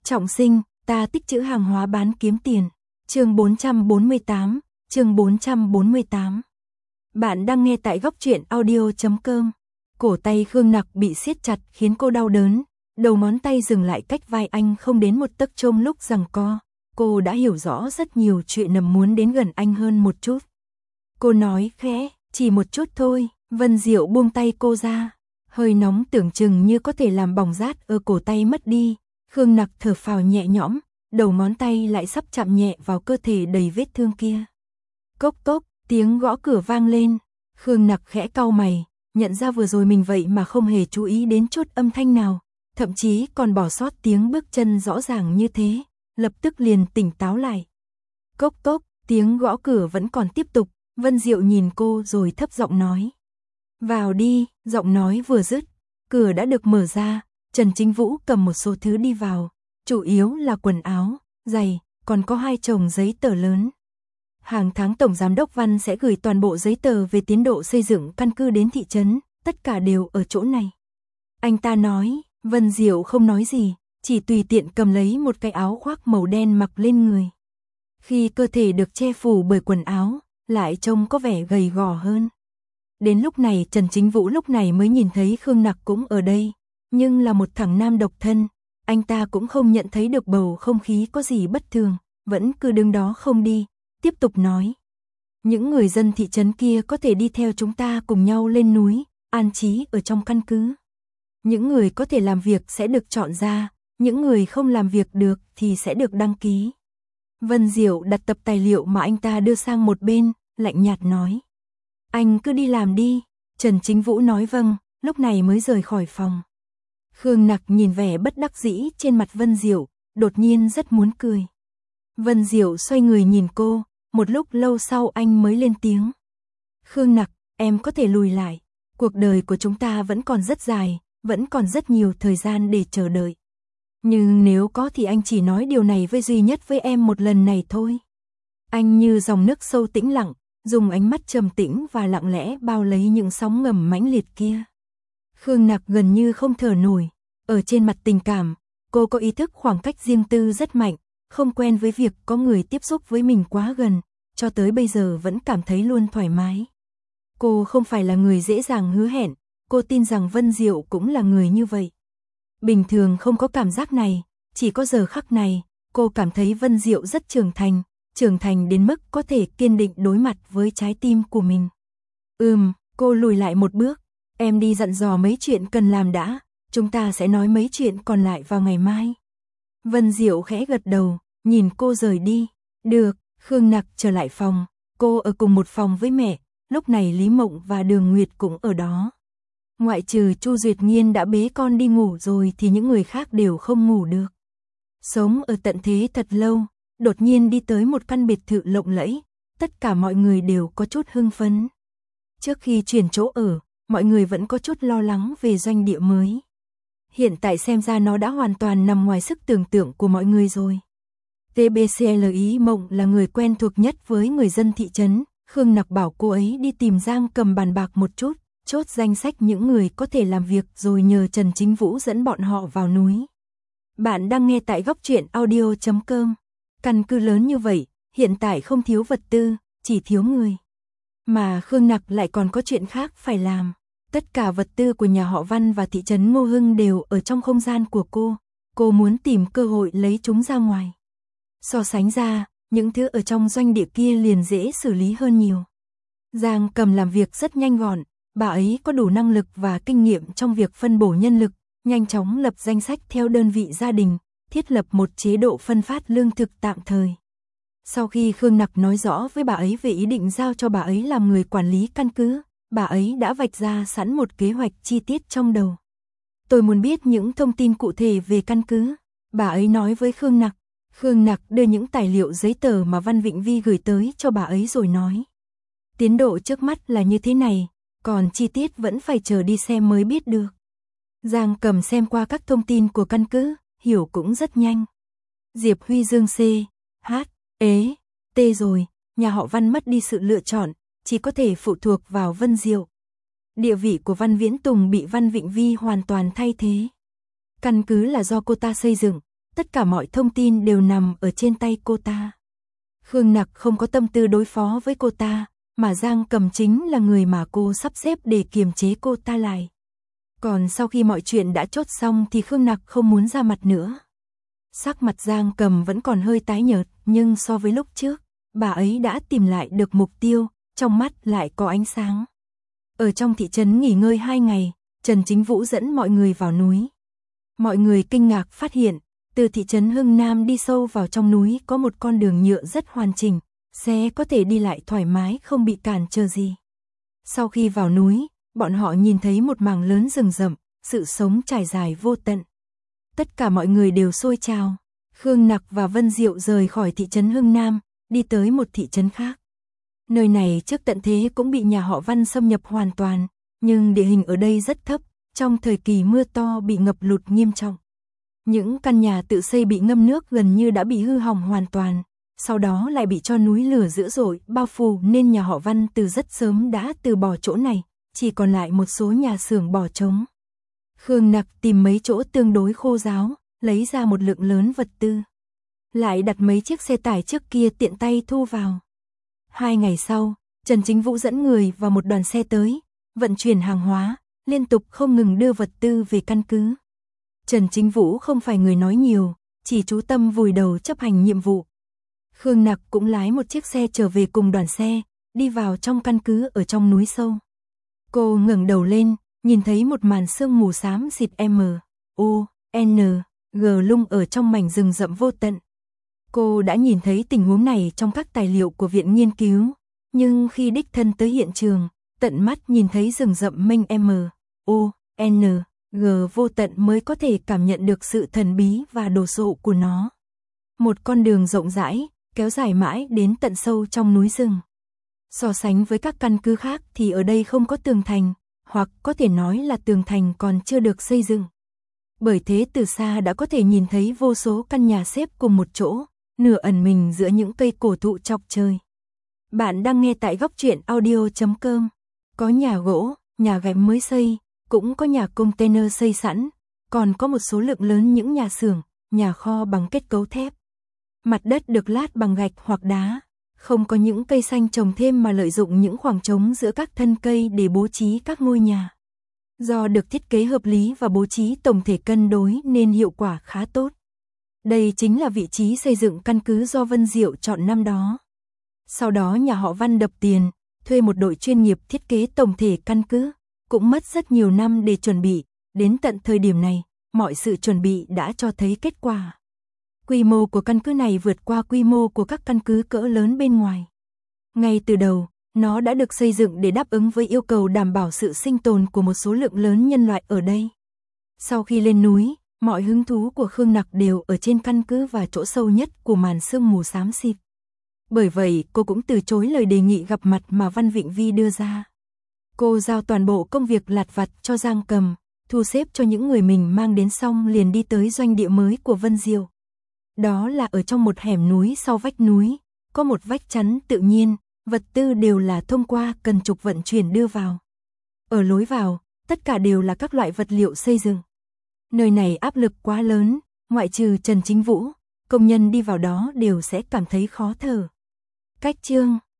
Trọng sinh, ta tích trữ hàng hóa bán kiếm tiền. Chương 448, chương 448. Bạn đang nghe tại góc truyện audio.com. Cổ tay Khương Nặc bị siết chặt khiến cô đau đớn, đầu ngón tay dừng lại cách vai anh không đến một tấc trong lúc giằng co. Cô đã hiểu rõ rất nhiều chuyện, nằm muốn đến gần anh hơn một chút. Cô nói khẽ, chỉ một chút thôi. Vân Diệu buông tay cô ra. Hơi nóng tưởng chừng như có thể làm bỏng rát ở cổ tay mất đi. Khương Nặc thở phào nhẹ nhõm, đầu ngón tay lại sắp chạm nhẹ vào cơ thể đầy vết thương kia. Cốc cốc, tiếng gõ cửa vang lên. Khương Nặc khẽ cau mày, nhận ra vừa rồi mình vậy mà không hề chú ý đến chút âm thanh nào, thậm chí còn bỏ sót tiếng bước chân rõ ràng như thế, lập tức liền tỉnh táo lại. Cốc cốc, tiếng gõ cửa vẫn còn tiếp tục, Vân Diệu nhìn cô rồi thấp giọng nói. Vào đi, giọng nói vừa dứt, cửa đã được mở ra, Trần Chính Vũ cầm một số thứ đi vào, chủ yếu là quần áo, giày, còn có 2 chồng giấy tờ lớn. Hàng tháng Tổng Giám đốc Văn sẽ gửi toàn bộ giấy tờ về tiến độ xây dựng căn cứ đến thị trấn, tất cả đều ở chỗ này. Anh ta nói, Vân Diệu không nói gì, chỉ tùy tiện cầm lấy một cái áo khoác màu đen mặc lên người. Khi cơ thể được che phủ bởi quần áo, lại trông có vẻ gầy gò hơn. Đến lúc này Trần Chính Vũ lúc này mới nhìn thấy Khương Nặc cũng ở đây, nhưng là một thằng nam độc thân, anh ta cũng không nhận thấy được bầu không khí có gì bất thường, vẫn cứ đứng đó không đi, tiếp tục nói. Những người dân thị trấn kia có thể đi theo chúng ta cùng nhau lên núi, an trí ở trong căn cứ. Những người có thể làm việc sẽ được chọn ra, những người không làm việc được thì sẽ được đăng ký. Vân Diệu đặt tập tài liệu mà anh ta đưa sang một bên, lạnh nhạt nói. Anh cứ đi làm đi. Trần Chính Vũ nói vâng, lúc này mới rời khỏi phòng. Khương Nặc nhìn vẻ bất đắc dĩ trên mặt Vân Diệu, đột nhiên rất muốn cười. Vân Diệu xoay người nhìn cô, một lúc lâu sau anh mới lên tiếng. Khương Nặc, em có thể lùi lại. Cuộc đời của chúng ta vẫn còn rất dài, vẫn còn rất nhiều thời gian để chờ đợi. Nhưng nếu có thì anh chỉ nói điều này duy nhất với em một lần này thôi. Anh như dòng nước sâu tĩnh lặng, dùng ánh mắt trầm tĩnh và lặng lẽ bao lấy những sóng ngầm mãnh liệt kia. Khương Nặc gần như không thở nổi, ở trên mặt tình cảm, cô có ý thức khoảng cách riêng tư rất mạnh, không quen với việc có người tiếp xúc với mình quá gần, cho tới bây giờ vẫn cảm thấy luôn thoải mái. Cô không phải là người dễ dàng hứa hẹn, cô tin rằng Vân Diệu cũng là người như vậy. Bình thường không có cảm giác này, chỉ có giờ khắc này, cô cảm thấy Vân Diệu rất trưởng thành đến mức có thể kiên định đối mặt với trái tim của mình. Cô lùi lại một bước, em đi dặn dò mấy chuyện cần làm đã, chúng ta sẽ nói mấy chuyện còn lại vào ngày mai. Vân Diệu khẽ gật đầu, nhìn cô rời đi. Được, Khương Nặc trở lại phòng, cô ở cùng một phòng với mẹ, lúc này Lý Mộng và Đường Nguyệt cũng ở đó. Ngoại trừ Chu Duyệt Nghiên đã bế con đi ngủ rồi thì những người khác đều không ngủ được. Sống ở tận thế thật lâu, đột nhiên đi tới một căn biệt thự lộng lẫy, tất cả mọi người đều có chút hưng phấn. Trước khi chuyển chỗ ở, mọi người vẫn có chút lo lắng về doanh địa mới. Hiện tại xem ra nó đã hoàn toàn nằm ngoài sức tưởng tượng của mọi người rồi. TBCLI Mộng là người quen thuộc nhất với người dân thị trấn, Khương Nặc bảo cô ấy đi tìm Giang Cầm bàn bạc một chút, chốt danh sách những người có thể làm việc rồi nhờ Trần Chính Vũ dẫn bọn họ vào núi. Bạn đang nghe tại góc truyện audio.com. Căn cứ lớn như vậy, hiện tại không thiếu vật tư, chỉ thiếu người. Mà Khương Nặc lại còn có chuyện khác phải làm. Tất cả vật tư của nhà họ Văn và thị trấn Ngô Hưng đều ở trong không gian của cô. Cô muốn tìm cơ hội lấy chúng ra ngoài. So sánh ra, những thứ ở trong doanh địa kia liền dễ xử lý hơn nhiều. Giang Cầm làm việc rất nhanh gọn, bà ấy có đủ năng lực và kinh nghiệm trong việc phân bổ nhân lực, nhanh chóng lập danh sách theo đơn vị gia đình, thiết lập một chế độ phân phát lương thực tạm thời. Sau khi Khương Nặc nói rõ với bà ấy về ý định giao cho bà ấy làm người quản lý căn cứ, bà ấy đã vạch ra sẵn một kế hoạch chi tiết trong đầu. Tôi muốn biết những thông tin cụ thể về căn cứ, bà ấy nói với Khương Nặc. Khương Nặc đưa những tài liệu giấy tờ mà Văn Vịnh Vi gửi tới cho bà ấy rồi nói. Tiến độ trước mắt là như thế này, còn chi tiết vẫn phải chờ đi xem mới biết được. Giang Cầm xem qua các thông tin của căn cứ, hiểu cũng rất nhanh. Diệp Huy Dương C, H, Ế, T rồi, nhà họ Văn mất đi sự lựa chọn, chỉ có thể phụ thuộc vào Vân Diệu. Địa vị của Văn Viễn Tùng bị Văn Vịnh Vi hoàn toàn thay thế. Căn cứ là do cô ta xây dựng, tất cả mọi thông tin đều nằm ở trên tay cô ta. Khương Nặc không có tâm tư đối phó với cô ta, mà Giang Cầm chính là người mà cô sắp xếp để kiềm chế cô ta lại. Còn sau khi mọi chuyện đã chốt xong thì Khương Nặc không muốn ra mặt nữa. Sắc mặt Giang Cầm vẫn còn hơi tái nhợt, nhưng so với lúc trước, bà ấy đã tìm lại được mục tiêu, trong mắt lại có ánh sáng. Ở trong thị trấn nghỉ ngơi 2 ngày, Trần Chính Vũ dẫn mọi người vào núi. Mọi người kinh ngạc phát hiện, từ thị trấn Hưng Nam đi sâu vào trong núi có một con đường nhựa rất hoàn chỉnh, xe có thể đi lại thoải mái không bị cản trở gì. Sau khi vào núi, bọn họ nhìn thấy một mảng lớn rừng rậm, sự sống trải dài vô tận. Tất cả mọi người đều xôi trào. Khương Nặc và Vân Diệu rời khỏi thị trấn Hưng Nam, đi tới một thị trấn khác. Nơi này trước tận thế cũng bị nhà họ Văn xâm nhập hoàn toàn, nhưng địa hình ở đây rất thấp, trong thời kỳ mưa to bị ngập lụt nghiêm trọng. Những căn nhà tự xây bị ngâm nước gần như đã bị hư hỏng hoàn toàn, sau đó lại bị cho núi lửa dữ dội bao phủ nên nhà họ Văn từ rất sớm đã từ bỏ chỗ này, chỉ còn lại một số nhà xưởng bỏ trống. Khương Nặc tìm mấy chỗ tương đối khô ráo, lấy ra một lượng lớn vật tư. Lại đặt mấy chiếc xe tải trước kia tiện tay thu vào. 2 ngày sau, Trần Chính Vũ dẫn người vào một đoàn xe tới, vận chuyển hàng hóa, liên tục không ngừng đưa vật tư về căn cứ. Trần Chính Vũ không phải người nói nhiều, chỉ chú tâm vùi đầu chấp hành nhiệm vụ. Khương Nặc cũng lái một chiếc xe trở về cùng đoàn xe, đi vào trong căn cứ ở trong núi sâu. Cô ngẩng đầu lên, nhìn thấy một màn sương mù xám xịt M.O.N.G lung ở trong mảnh rừng rậm vô tận. Cô đã nhìn thấy tình huống này trong các tài liệu của viện nghiên cứu, nhưng khi đích thân tới hiện trường, tận mắt nhìn thấy rừng rậm mênh M.O.N.G vô tận mới có thể cảm nhận được sự thần bí và đồ sộ của nó. Một con đường rộng rãi, kéo dài mãi đến tận sâu trong núi rừng. So sánh với các căn cứ khác thì ở đây không có tường thành, hoặc có thể nói là tường thành còn chưa được xây dựng. Bởi thế từ xa đã có thể nhìn thấy vô số căn nhà xếp cùng một chỗ, nửa ẩn mình giữa những cây cổ thụ chọc trời. Bạn đang nghe tại góc truyện audio.com. Có nhà gỗ, nhà gạch mới xây, cũng có nhà container xây sẵn, còn có một số lượng lớn những nhà xưởng, nhà kho bằng kết cấu thép. Mặt đất được lát bằng gạch hoặc đá, không có những cây xanh trồng thêm mà lợi dụng những khoảng trống giữa các thân cây để bố trí các ngôi nhà. Do được thiết kế hợp lý và bố trí tổng thể cân đối nên hiệu quả khá tốt. Đây chính là vị trí xây dựng căn cứ do Vân Diệu chọn năm đó. Sau đó nhà họ Văn đập tiền, thuê một đội chuyên nghiệp thiết kế tổng thể căn cứ, cũng mất rất nhiều năm để chuẩn bị, đến tận thời điểm này, mọi sự chuẩn bị đã cho thấy kết quả. Quy mô của căn cứ này vượt qua quy mô của các căn cứ cỡ lớn bên ngoài. Ngay từ đầu, nó đã được xây dựng để đáp ứng với yêu cầu đảm bảo sự sinh tồn của một số lượng lớn nhân loại ở đây. Sau khi lên núi, mọi hứng thú của Khương Nặc đều ở trên căn cứ và chỗ sâu nhất của màn sương mù xám xịt. Bởi vậy, cô cũng từ chối lời đề nghị gặp mặt mà Văn Vịnh Vi đưa ra. Cô giao toàn bộ công việc lặt vặt cho Giang Cầm, thu xếp cho những người mình mang đến xong liền đi tới doanh địa mới của Vân Diệu. Đó là ở trong một hẻm núi sau vách núi, có một vách chắn tự nhiên, vật tư đều là thông qua cần trục vận chuyển đưa vào. Ở lối vào, tất cả đều là các loại vật liệu xây dựng. Nơi này áp lực quá lớn, ngoại trừ Trần Chính Vũ, công nhân đi vào đó đều sẽ cảm thấy khó thở. Cách chương